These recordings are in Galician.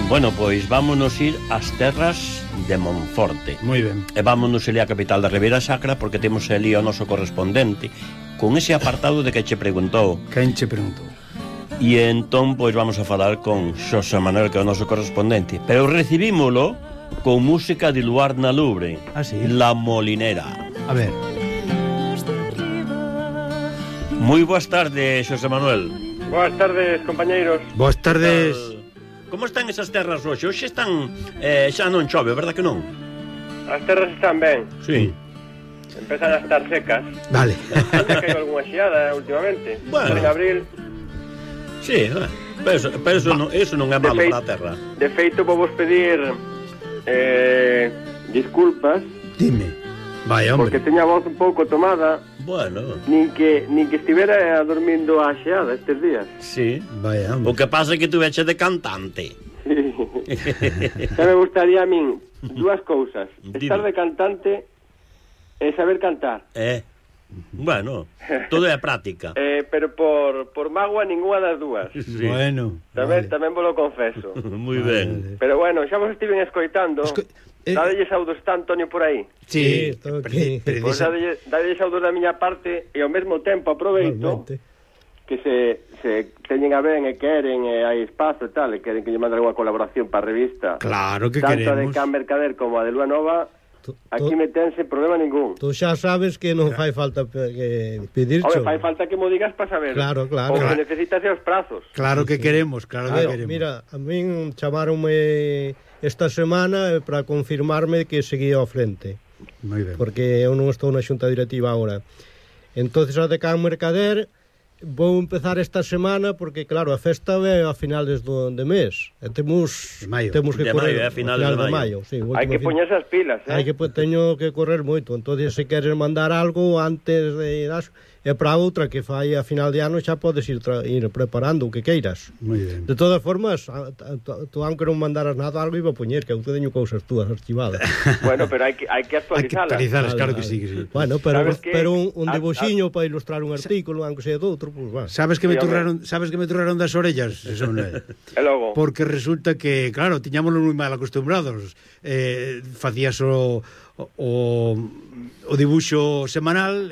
Bueno, pois vámonos ir ás terras de Monforte. Moi ben. E vámonos ali á capital da Ribeira Sacra, porque temos ali o noso correspondente con ese apartado de que che preguntou. Quen che preguntou? E entón, pois vamos a falar con Xosé Manuel, que é o noso correspondente. Pero recibímolo con música de Luarna Lubre. Ah, sí? La Molinera. A ver. Moi boas tardes, Xosé Manuel. Boas tardes, compañeiros. Boas tardes. Como están esas terras hoxe? Hoxe están... xa non chove, verdad que non? As terras están ben. Sí. Empezan a estar secas. Vale. Ainda que hai algunha xiada últimamente. Bueno. En abril. Sí, pero eso non é malo para a terra. De feito, vou vos pedir disculpas. Dime. Vai, hombre. Porque teña a voz un pouco tomada. Bueno. Nin que estivera dormindo a xeada estes días. Sí. Vai, hombre. O que pasa é que tu veche de cantante. Xa me gustaría a min dúas cousas. Dime. Estar de cantante e saber cantar. Bueno, todo é práctica. Pero por mágoa ninguna das dúas. Sí. Bueno. Tamén vos lo confeso. Moi ben. Pero bueno, xa vos estiven escoitando. Dadelle saudos está Antonio por aí. Sí, estou aquí. Pois dadelle saudos da miña parte e ao mesmo tempo aproveito que se teñen a ben e queren e hai espazo e tal, e queren que lle manden unha colaboración para a revista. Claro que tanto queremos. de Can Mercader como a de Lua Nova. Aquí metense problema ningún. Tú xa sabes que non fai falta pedircho. Home, fai falta que mo digas para saber. Claro. O que necesitas é os prazos. Claro que queremos, claro que queremos. Mira, a min chamaronme esta semana para confirmarme que seguía ao frente. Moi ben. Porque eu non estou na xunta directiva agora. Entonces a de Can Mercader vou empezar esta semana porque claro, a festa é a finales de mes. E temos que De correr maio, a finales de maio. Sí, hai que poñerse as pilas, Hai que teño que correr moito. Entonces se queres mandar algo antes de e para outra que fai a final de ano xa podes ir preparando o que queiras. Moi ben. De todas formas, tú aunque non mandaras nada, algo iba a poñer, que eu te teño cousas túas archivadas. Bueno, pero hai que actualizalas. Claro que sí, que sí. Bueno, pero un dibuxiño para ilustrar un artículo, aunque sea doutro, pues va. Sabes que me turraron das orellas, eso non é? E logo? Porque resulta que, claro, tiñámoslo moi mal acostumbrados. Facías o dibuixo semanal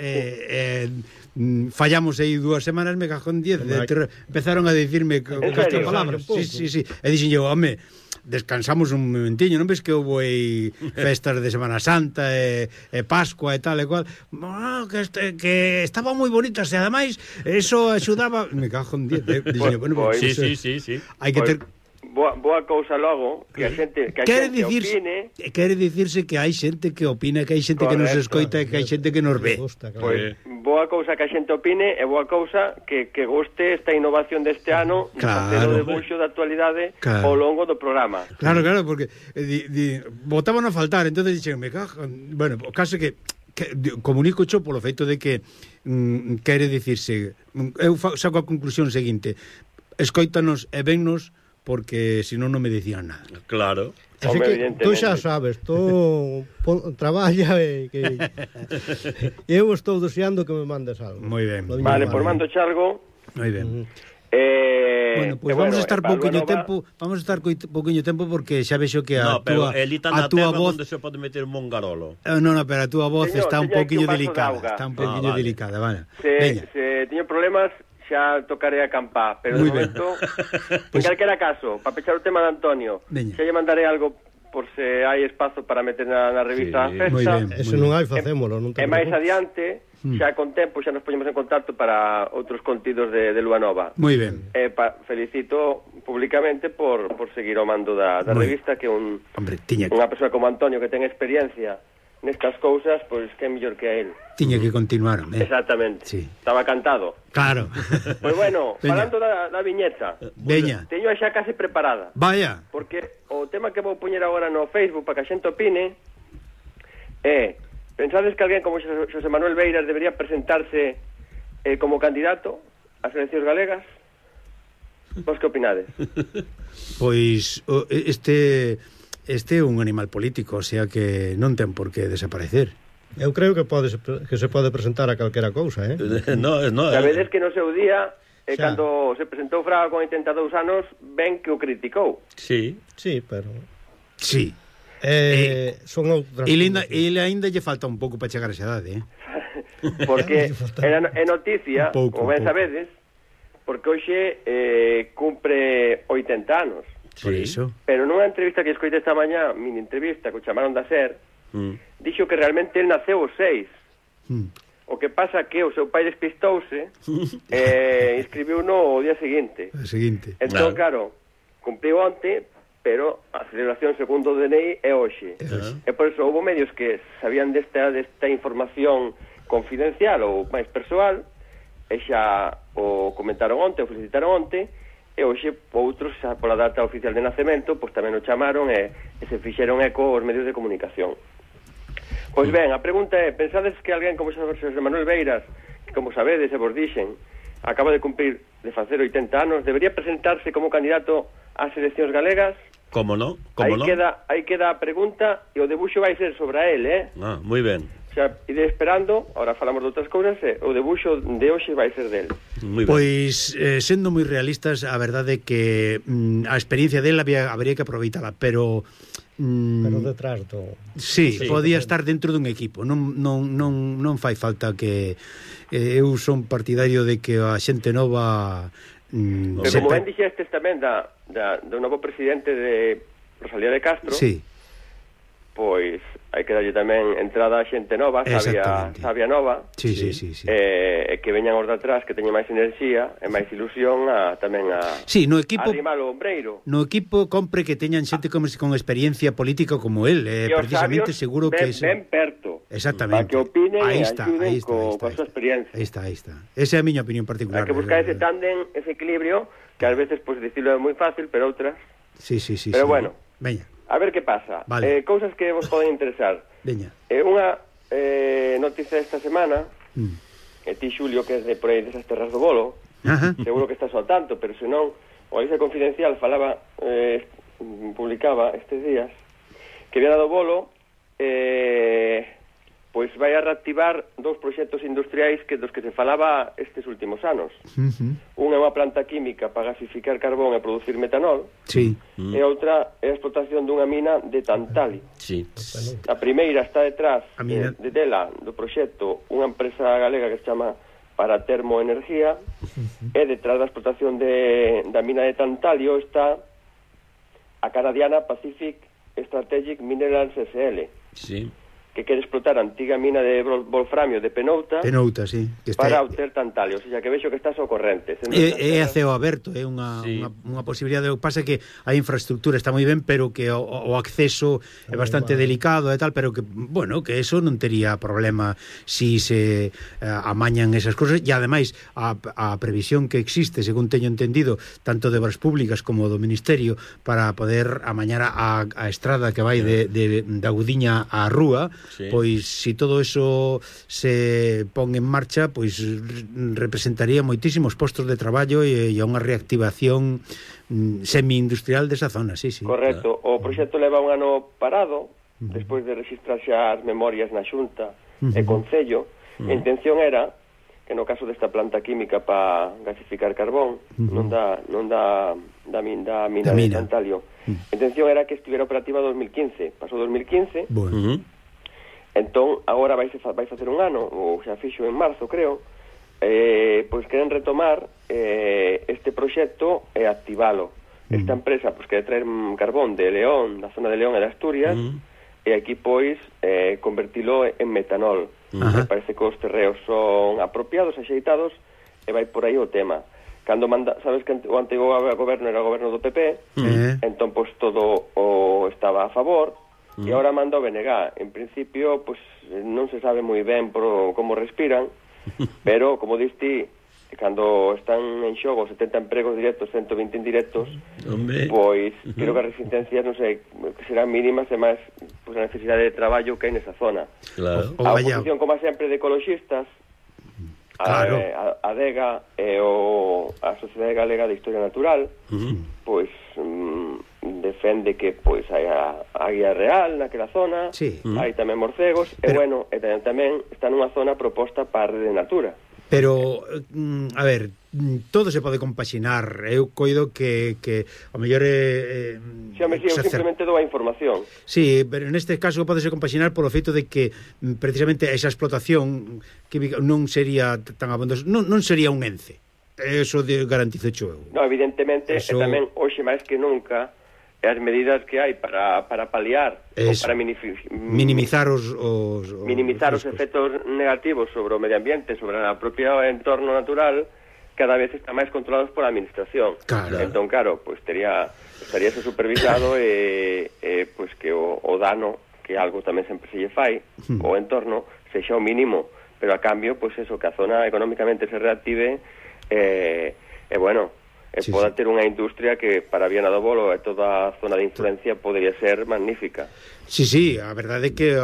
fallamos aí 2 semanas, me cajo en 10. Empezaron a dicirme estas palabras. Sí. E dixen yo, home, descansamos un momentiño, non ves que houve aí festas de Semana Santa e Pascua e tal e cual, que estaban moi bonitas e ademais eso axudaba, me cajo en 10. Dixen, bueno, sí. hai que ter boa cousa logo, que a xente opine. Quere dicirse que hai xente que opina, que hai xente que nos escoita e que hai xente que nos ve. Pois boa cousa que a xente opine e boa cousa que goste esta innovación deste ano, facer o debuxo da actualidade ao longo do programa. Claro, porque botaban a faltar, entonces dixen, me cago, bueno, caso que comunico cho polo feito de que quere dicirse, eu saco a conclusión seguinte: escoítanos e vennos porque senón non me dicían nada. Claro. Así que tú xa sabes, tú traballa e que eu estou deseando que me mandes algo. Moi ben. Vale, por mando chargo. Moi ben. Bueno, pues vamos a estar pouquiño tempo porque xa vexo que a túa voz onde se pode meter un mongarolo. No, pero a túa voz está un pouquiño delicada, vale. Se teño problemas xa tocaré a campá, pero de momento en calquera caso, para pechar o tema de Antonio, xa lle mandaré algo por se hai espazo para meter na revista da festa. Eso non hai, facémolo, non te preocupes. E máis adiante, xa con tempo, xa nos poñemos en contacto para outros contidos de Lua Nova. Moi ben. Felicito públicamente por seguir o mando da revista, que unha persoa como Antonio que ten experiencia nestas cousas, pois que é mellor que a él. Tiña que continuar, Exactamente. Sí. Estaba cantado. Claro. Pois bueno, falando da viñeta. Veña. Teño xa case preparada. Vaya. Porque o tema que vou poñer agora no Facebook para que a xente opine é: pensades que alguén como Xosé Manuel Beiras debería presentarse como candidato ás eleccións galegas? Vos que opinades? Pois este é un animal político, o sea que non ten por que desaparecer. Eu creo que se pode presentar a calquera cousa, No. Sabedes que no seu día E cando se presentou Fraga con 82 anos, ben que o criticou. Sí, pero... Sí. Son outras... Ele ainda lle falta un pouco para chegar a esa idade, Porque é noticia, como ben sabedes, porque hoxe cumpre 80 anos. Por iso. Pero nunha entrevista que escoitei esta mañá, mini entrevista que o chamaron da SER, dixo que realmente el naceu os 6. O que pasa que o seu pai despistouse e inscribiu no día seguinte. Entón, claro, cumpliu onte, pero a celebración segundo o DNI é hoxe. E por iso houve medios que sabían desta información confidencial ou máis persoal, e xa o comentaron onte, o felicitaron onte, e hoxe outros, xa pola data oficial de nacemento, pois tamén o chamaron e se fixeron eco os medios de comunicación. Pois ben, a pregunta é, pensades que alguén como Xosé Manuel Beiras, que como sabedes e vos dixen, acaba de cumprir, de facer 80 anos, debería presentarse como candidato ás eleccións galegas? Como non? Aí queda a pregunta e o debuxo vai ser sobre a él, moi ben. O sea, ide esperando, ahora falamos de outras cousas, o debuxo de hoxe vai ser del. Pois, sendo moi realistas, a verdade é que a experiencia del habría que aproveitala, pero detrás do... Sí, podía estar dentro dun equipo. Non fai falta que... eu son partidario de que a xente nova... Pero como ben dixestes tamén do novo presidente de Rosalía de Castro, pois hai que darlle tamén entrada a xente nova, sabia nova, que veñan os de atrás, que teñen máis enerxía e máis ilusión tamén a arrimar o ombreiro. No equipo compre que teñan xente con experiencia política como él, precisamente seguro que ben perto. Exactamente. Para que opinen e axuden coa súa experiencia. Aí está. Esa é a miña opinión particular. Hai que buscar ese tándem, ese equilibrio, que ás veces, pois, dicilo é moi fácil, pero outras... Sí. Pero bueno. Veña. A ver que pasa. Cousas que vos poden interesar. Veña. Unha noticia esta semana, ti, Xulio, que é de por aí desas terras do Bolo, seguro que estás ao tanto, pero senón, o Alicia Confidencial falaba, publicaba estes días, que Viana do Bolo pois vai a reactivar 2 proxectos industriais dos que se falaba estes últimos anos. Unha é unha planta química para gasificar carbón e producir metanol, e outra é a explotación dunha mina de tantalio. A primeira está detrás dela, do proxecto, unha empresa galega que se chama Paratermo Energía, e detrás da explotación da mina de tantalio está a canadiana Pacific Strategic Minerals SL, que quere explotar a antiga mina de wolframio de Penouta, para obter tantalio, o sea, que vexo que estás ao corrente. É a ceo aberto, é unha posibilidade. O que pasa é que a infraestructura está moi ben, pero que o acceso é bastante delicado e tal, pero que, bueno, que eso non tería problema si se amañan esas cosas, e ademais a previsión que existe, según teño entendido, tanto de obras públicas como do Ministerio, para poder amañar a estrada que vai da Gudiña á Rúa, pois se todo eso se pon en marcha, pois representaría moitísimos postos de traballo e unha reactivación semi-industrial desa zona, Correcto. O proxecto leva un ano parado, despois de registrar xa as memorias na Xunta e Concello. A intención era que no caso desta planta química para gasificar carbón, non da mina de tantalio, a intención era que estivera operativa 2015. Pasou 2015, entón agora vai facer un ano, ou xa fixo en marzo, creo, pois queren retomar este proxecto e activalo. Esta empresa pois quere traer carbón de León, da zona de León e de Asturias, e aquí pois convertilo en metanol. Me parece que os terreos son apropiados, axeitados, e vai por aí o tema. Cando sabes que o antigo goberno era o goberno do PP, entón pois todo estaba a favor, e agora manda o BNG. En principio, pois non se sabe moi ben como respiran, pero, como diste, cando están en xogo 70 empregos directos, 120 indirectos, pois creo que as resistencias, non sei, serán mínimas, e máis a necesidade de traballo que hai nesa zona. A oposición, como sempre, de ecologistas, a DEGA e a Sociedade Galega de Historia Natural, pois defende que pois hai a águia real naquela zona, hai tamén morcegos, e bueno, e tamén está nunha zona proposta para a rede Natura. Pero, a ver, todo se pode compaxinar. Eu coido que o mellor é... eu simplemente dou a información. Sí, pero neste caso podese compaxinar polo feito de que precisamente esa explotación química non sería tan abondosa, non sería un ence. Eso garantizo eu. No, evidentemente, eso... e tamén hoxe máis que nunca as medidas que hai para paliar ou para minimizar os efectos negativos sobre o medio ambiente, sobre o propio entorno natural, cada vez están máis controlados por a administración. Claro. Entón, claro, pues estaría supervisado pues que o dano, que algo tamén sempre se lle fai, o entorno, sexa o mínimo, pero a cambio, pues eso, que a zona económicamente se reactive, bueno, poda ter unha industria que para Viana do Bolo e toda a zona de influencia podría ser magnífica. Sí, a verdade é que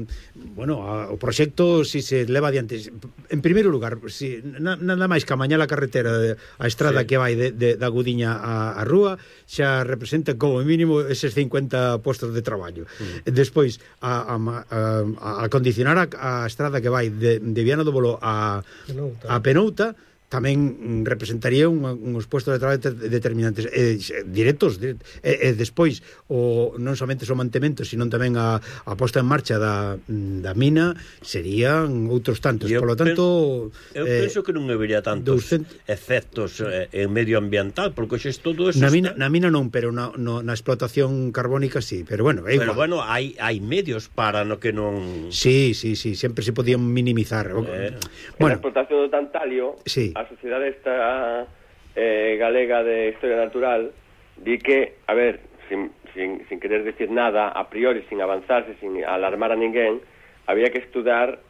o proxecto si se leva adiante, en primeiro lugar, nada máis que a mañá a carretera, a estrada que vai da Gudiña a Rúa, xa representa como mínimo eses 50 postos de traballo. Despois, a condicionar a estrada que vai de Viana do Bolo a Penouta, tamén representaría uns puestos de traballo determinantes directos, e despois non somente o mantemento, sino tamén a posta en marcha da mina serían outros tantos. Por lo tanto, eu penso que non habería tantos efectos en medio ambiental, porque hoxe todo eso na mina non, pero na explotación carbónica sí, pero bueno, é igual. Pero bueno, hai medios para no que non... Sí, sempre se podían minimizar. Bueno, a explotación do tantalio, sí, a sociedade esta galega de historia natural di que, a ver, sin querer decir nada a priori, sin avanzarse, sin alarmar a ninguén, había que estudar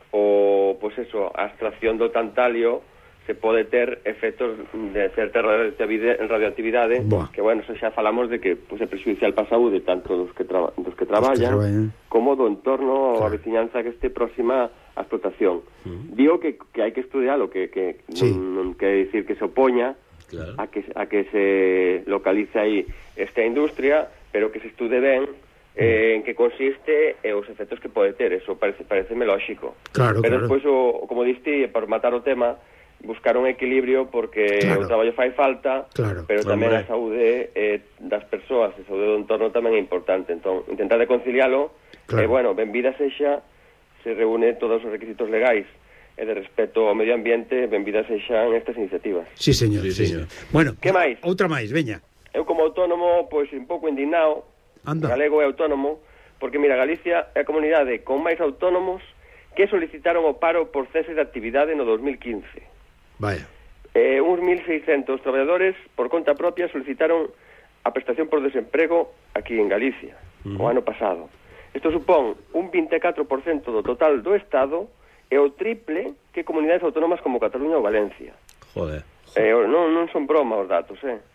a extracción do tantalio se pode ter efectos de certa radioactividade, que, bueno, xa falamos de que é perxudicial para a saúde tanto dos que traballan como do entorno, a veciñanza que este próxima a explotación. Digo que hai que estudialo, que non quere dicir que se opoña a que se localice aí esta industria, pero que se estude ben en que consiste e os efectos que pode ter. Eso pareceme lóxico. Pero despois, como diste, por matar o tema, buscar un equilibrio, porque o traballo fai falta, pero tamén a saúde das persoas, a saúde do entorno tamén é importante. Entón, intentar de concilialo, bueno, benvida sexa, se reúne todos os requisitos legais e de respeto ao medio ambiente, benvidas sexan estas iniciativas. Sí, señor. Bueno, que máis? Outra máis, veña. Eu como autónomo, pois un pouco indignado, galego e autónomo, porque mira, Galicia é a comunidade con máis autónomos que solicitaron o paro por cese de actividade no 2015. Vaya. Uns 1.600 traballadores por conta propia solicitaron a prestación por desemprego aquí en Galicia o ano pasado. Isto supón un 24% do total do Estado e o triple que comunidades autónomas como Cataluña ou Valencia. Joder. Non son broma os datos,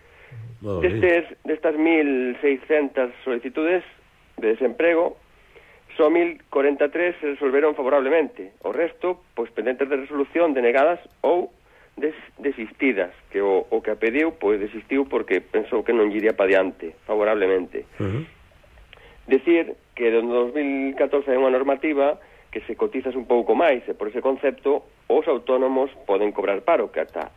Destas 1.600 solicitudes de desemprego, só 1.043 se resolveron favorablemente. O resto, pois, pendentes de resolución, denegadas ou desistidas, que o que a pediu, pois, desistiu porque pensou que non iría para diante favorablemente. Decir que en 2014 hai unha normativa que se cotizas un pouco máis, e por ese concepto os autónomos poden cobrar paro, que hasta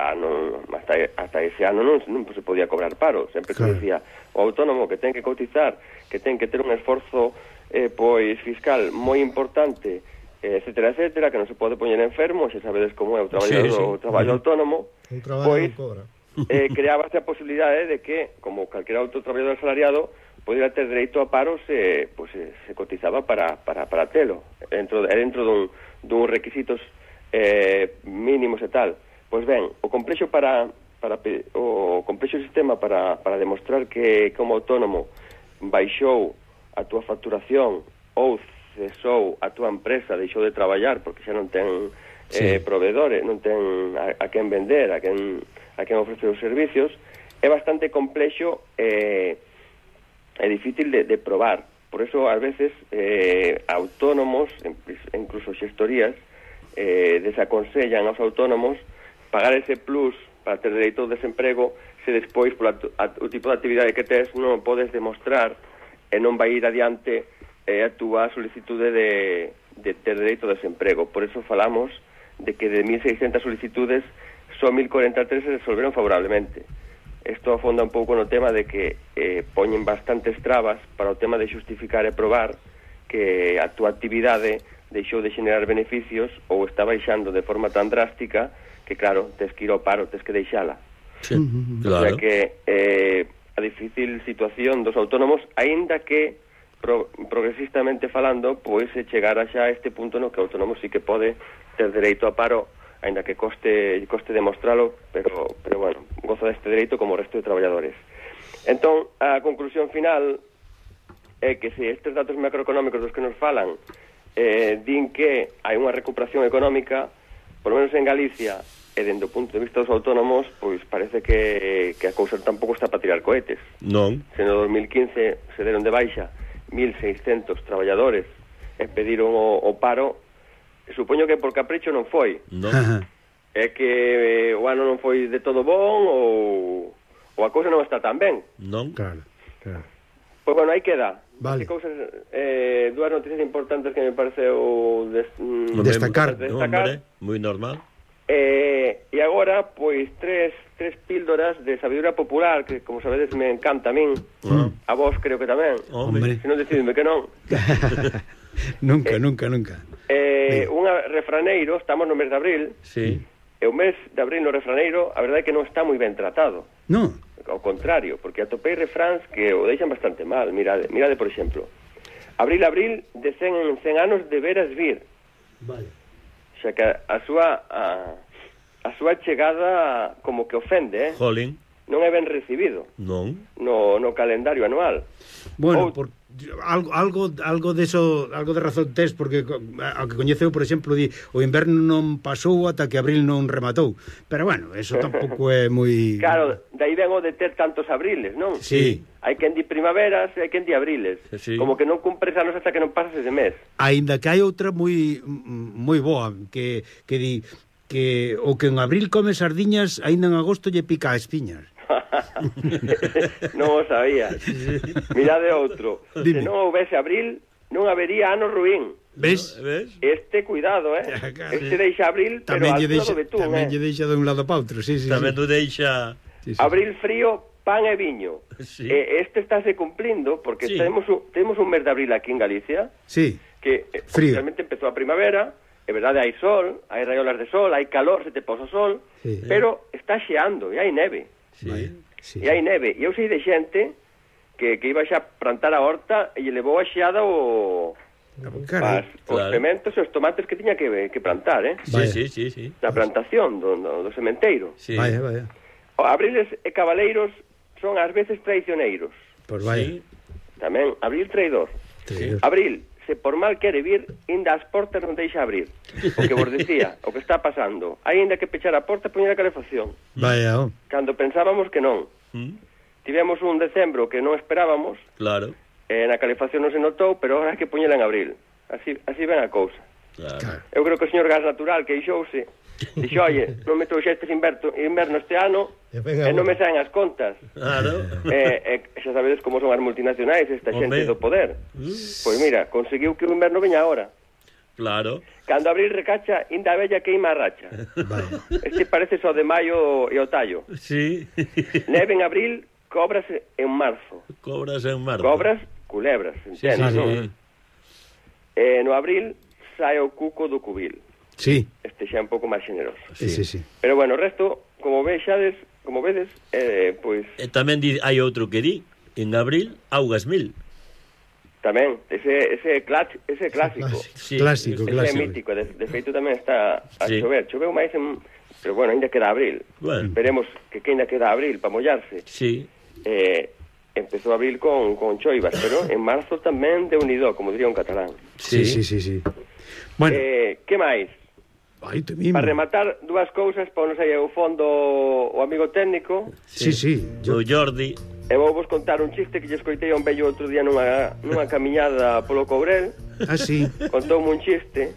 ese ano non se podía cobrar paro. Sempre se decía, o autónomo que ten que cotizar, que ten que ter un esforzo pois fiscal moi importante, etcétera, que non se pode poñer enfermo, se sabedes como é o traballo autónomo, pois creábase a posibilidade de que, como calquera outro traballador asalariado, podía ter dereito a paro se cotizaba para telo, dentro dun requisitos mínimos e tal. Pois ben, o complexo sistema para demostrar que como autónomo baixou a túa facturación ou cesou a túa empresa, deixou de traballar porque xa non ten proveedores, non ten a quen vender, a quen ofrece os servicios, é bastante complexo e difícil de probar. Por eso, ás veces, autónomos, incluso xestorías, desaconsellan aos autónomos pagar ese plus para ter dereito ao desemprego se despois, o tipo de actividade que tes, non podes demostrar e non vai ir adiante a túa solicitude de ter dereito ao desemprego. Por eso falamos de que de 1.600 solicitudes só 1.043 se resolveron favorablemente. Isto afonda un pouco no tema de que poñen bastantes trabas para o tema de xustificar e probar que a túa actividade deixou de xenerar beneficios ou está baixando de forma tan drástica que, claro, tes que ir ao paro, tes que deixala. Sí, claro. O sea que a difícil situación dos autónomos, aínda que progresistamente falando, pois se chegara xa a este punto no que o autónomo sí que pode ter dereito a paro, aínda que coste demostralo, pero bueno, goza deste dereito como o resto de traballadores. Entón, a conclusión final é que se estes datos macroeconómicos dos que nos falan din que hai unha recuperación económica, por lo menos en Galicia, e dende o punto de vista dos autónomos, pois parece que a cousa tampouco está para tirar cohetes. Non. Se no 2015 se deron de baixa 1.600 traballadores e pediron o paro, supoño que por capricho non foi. Non. É que o ano non foi de todo bon ou a cousa non está tan ben. Non. Claro. Pois bueno, aí queda. Vale. Cousas, dúas noticias importantes que me pareceu destacar. Hombre, moi normal. E agora, pois, tres píldoras de sabiduría popular que, como sabedes, me encanta a min. A vos creo que tamén. Hombre. Se non decidime que non. Nunca. Unha refraneiro, estamos no mes de abril. Sí. E o mes de abril no refraneiro, a verdade é que non está moi ben tratado. No. Ao contrario, porque atopei refráns que o deixan bastante mal. Mirade, por exemplo. Abril, de 100 en 100 anos deberas vir. Vale. Xa que a súa chegada como que ofende, Jolín. Non é ben recibido. Non. No calendario anual. Bueno, algo de eso, algo de razón tes, porque ao que coñeceu, por exemplo, di o inverno non pasou ata que abril non rematou. Pero bueno, eso tampouco é moi... Claro, dai ben o de ter tantos abriles, non? Sí. Hai quen di primaveras e hai quen di abriles. Sí. Como que non cumpres anos hasta que non pasas ese mes. Aínda que hai outra moi boa, que di que o que en abril come sardiñas, aínda en agosto lle pica a espiñas. Non o sabía. Mirade outro. Dime. Se non houvese abril, non habería ano ruín. Ves? Este cuidado, Claro. Este deixa abril, pero Tamén al lle lado deixa, betún, tamén lle deixa de un lado para outro, sí. Tamén tu deixa... Sí. Abril frío, pan e viño. Sí. Este estáse cumplindo porque Sí. tenemos un mes de abril aquí en Galicia Sí. que Frío. realmente empezou a primavera. É verdade, hai sol, hai raiolas de sol, hai calor, se te posa o sol, Sí. pero está xeando e hai neve. Sí. Sí. E hai neve. E eu sei de xente que iba xa plantar a horta e lle levou a xeada os Carai. os Claro. sementos e os tomates que tiña que plantar, Vaya. Sí. na plantación do sementeiro. Sí. Vaya. Abriles e cabaleiros son ás veces traicioneiros. Pois vaya. Sí. Tamén, abril traidor. Sí. Abril, se por mal quere vir, inda as portas non deixa abrir. O que vos decía, o que está pasando. Hai inda que pechar a porta e poñer a calefacción. Vaya. Cando pensábamos que non. Tivemos un decembro que non esperábamos, Claro. na calefacción non se notou, pero agora hai que poñela en abril. Así ven a cousa. Claro. Eu creo que o señor Gas Natural queixouse, dixo, oye, non me trouxestes inverno este ano e non me saen as contas. Claro. Xa sabedes como son as multinacionais, esta xente Hombre. do poder. Pois mira, conseguiu que o inverno veña ahora. Claro. Cando abril recacha, inda a bella queima a racha. Vaya. Este parece só de maio e o tallo. Sí. Neve en abril, cobras en marzo. Cobras en marzo. Cobras, culebras, entende, Sí. non? No abril sae o cuco do cubil. Sí. Este xa é un pouco máis generoso. Sí. Pero bueno, o resto, como vedes, pois E tamén hai outro que di, en abril, augas 1000. tamén, ese clásico. Sí. Clásico. Ese é mítico, de feito tamén está a Sí. chover. Choveu máis pero bueno, ainda queda abril. Bueno. Veremos que ainda queda abril para mollarse. Sí. Empezou abril con choivas, pero en marzo tamén de unido, como diría un catalán. Sí. Bueno, Que máis? aí te mimo. Para rematar, dúas cousas, ponos aí ao fondo o amigo técnico. Sí. O Jordi. E vou vos contar un chiste que lle escoitei a un vello outro día nunha camiñada polo Courel. Ah, sí. Contoume un chiste.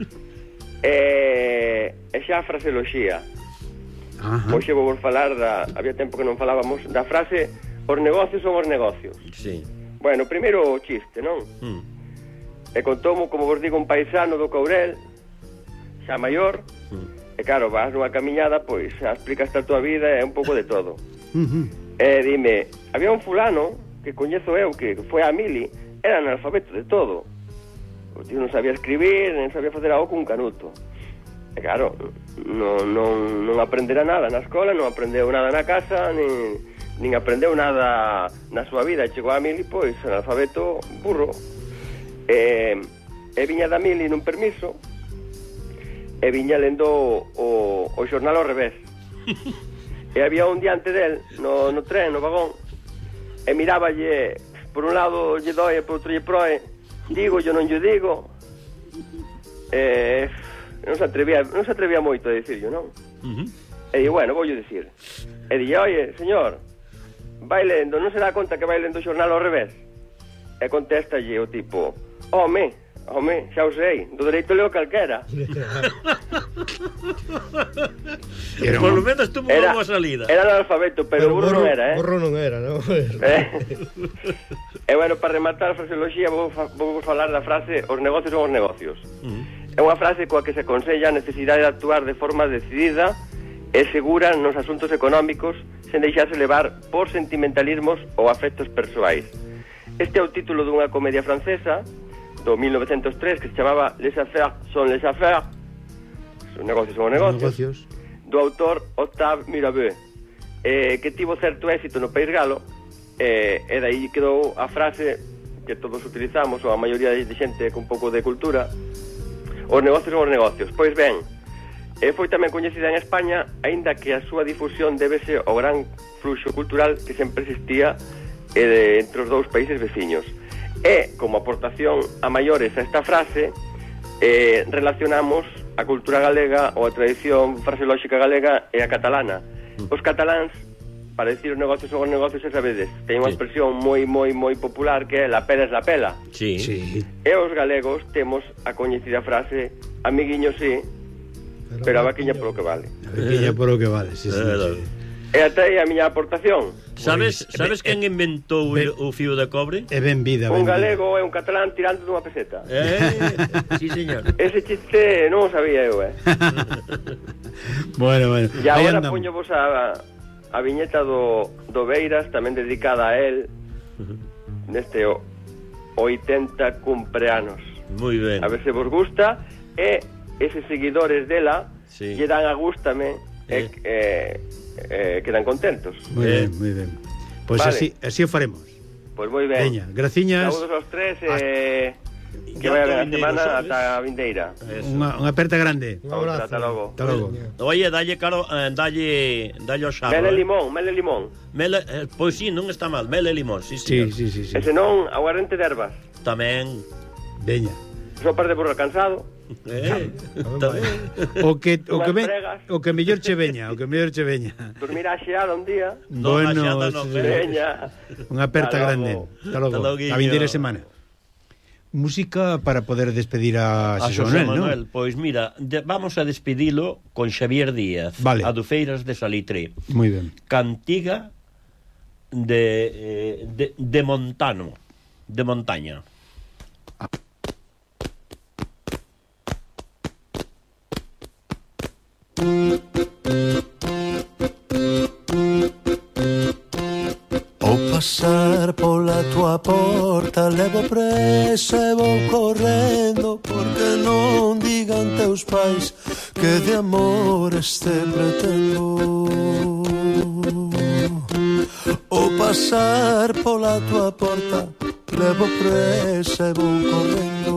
E xa a fraseoloxía. Ajá. Hoxe vou vos falar había tempo que non falábamos da frase os negocios son os negocios. Sí. Bueno, primeiro o chiste, non? E contoume, como vos digo, un paisano do Courel, xa maior, E claro, vas nunha camiñada, pois xa explicas a tua vida e un pouco de todo. E dime, había un fulano que coñezo eu, que foi a Mili, era analfabeto de todo. O tío non sabía escribir, non sabía facer algo cun canuto. E claro, non aprendera nada na escola, non aprendeu nada na casa, nin aprendeu nada na súa vida. E chegou a Mili, pois, analfabeto burro. E viña da Mili nun permiso, e viña lendo o xornal ao revés. E había un diante del, no tren, no vagón, e miráballe, por un lado lle doe, por outro lle proe, digo, yo non lle digo, non se atrevía moito a dicirlo, non? E digo, bueno, voulle dicir. E dille, oye, señor, vai lendo, non se dá conta que vai lendo o xornal ao revés? E contéstalle o tipo, home, xa o sei, do dereito leo calquera. Por lo menos tuvo unha boa salida. Era analfabeto, pero burro non era, Burro non era, non? E bueno, para rematar a fraseoloxía vou falar da frase os negocios son os negocios. É unha frase coa que se aconsella a necesidade de actuar de forma decidida e segura nos asuntos económicos sen deixarse levar por sentimentalismos ou afectos persoais. Este é o título dunha comedia francesa do 1903 que se chamaba Les affaires sont les affaires, os negocios son os negocios, do autor Octave Mirabeau, que tivo certo éxito no País Galo, e dai quedou a frase que todos utilizamos, ou a maioría de xente con un pouco de cultura, os negocios son os negocios. Pois ben, foi tamén coñecida en España, aínda que a súa difusión débese ao gran fluxo cultural que sempre existía entre os dous países veciños. E, como aportación a maiores a esta frase, relacionamos a cultura galega ou a tradición fraseolóxica galega e a catalana. Os cataláns, para decir os negocios son os negocios, sabedes, teñen unha expresión moi popular que é la pela es la pela. Sí. E os galegos temos a coñecida frase amiguiño sí, pero a vaquiña polo que vale. A vaquiña polo que vale, sí. E até aí a miña aportación. Sabes quen inventou o fío de cobre? É ben vida. Un galego e un catalán tirando dunha peseta. Sí, señor. Ese chiste non o sabía eu, Bueno. E agora poño vos a viñeta do Beiras, tamén dedicada a él, neste 80 cumpleanos. Moi ben. A ver se vos gusta, e eses seguidores dela lle dan a gústame quedan contentos. Moi ben. Pois así o faremos. Pois moi ben. Veña, graciñas. Saúdos aos tres que vai a semana ata a vindeira. Unha aperta grande. Un abrazo. Ata logo. Oye, dalle o xarro. Mele limón. Pois sí, non está mal. Mele limón, sí. Sí. E senón, aguardente de ervas. Tamén. Veña. Sopas de burro cansado. O que mellor che veña. Dormir a xeada un día. Bueno, veña. Unha aperta grande. Hasta logo. A vindeira semana. Música para poder despedir a Xosé Manuel, ¿no? Pois mira, vamos a despedilo con Xavier Díaz, vale. A do Feiras de Salitre. Moi ben. Cantiga de Montano, de montaña. Ao pasar pola tua porta levo presa e vou correndo, porque non digan teus pais que de amor este pretendo. Ao pasar pola tua porta levo presa e vou correndo.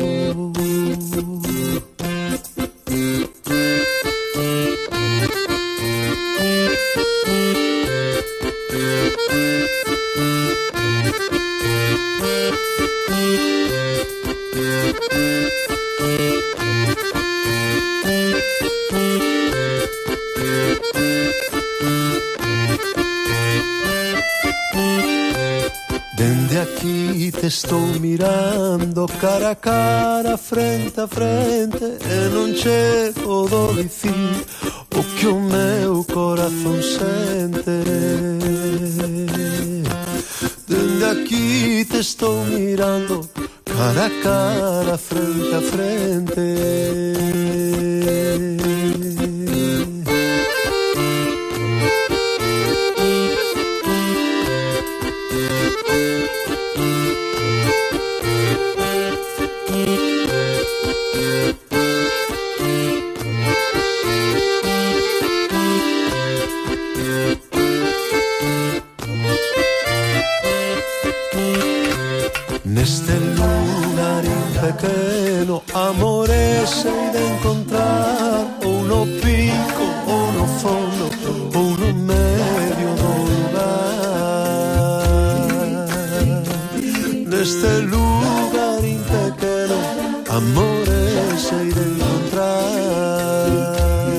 Dende aquí te estou mirando cara a cara, frente a frente, e non che podo dicir o que o meu corazón sente. Dende aquí te estou mirando cara a cara, frente a frente. Neste lugar pequeno, amores hei de encontrar, ou no pico, ou no fondo, ou no medio do lugar. Neste lugar pequeno, amores hei de encontrar.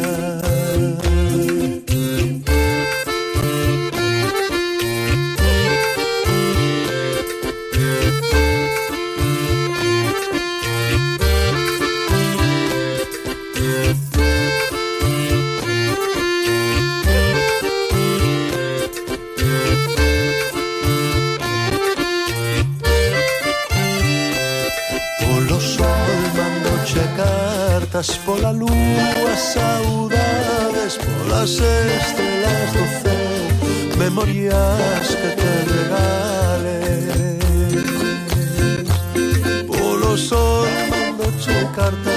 Pola lúa, saudades, polas estrelas do céu, memorias que te regales. Polo sol mando che cartas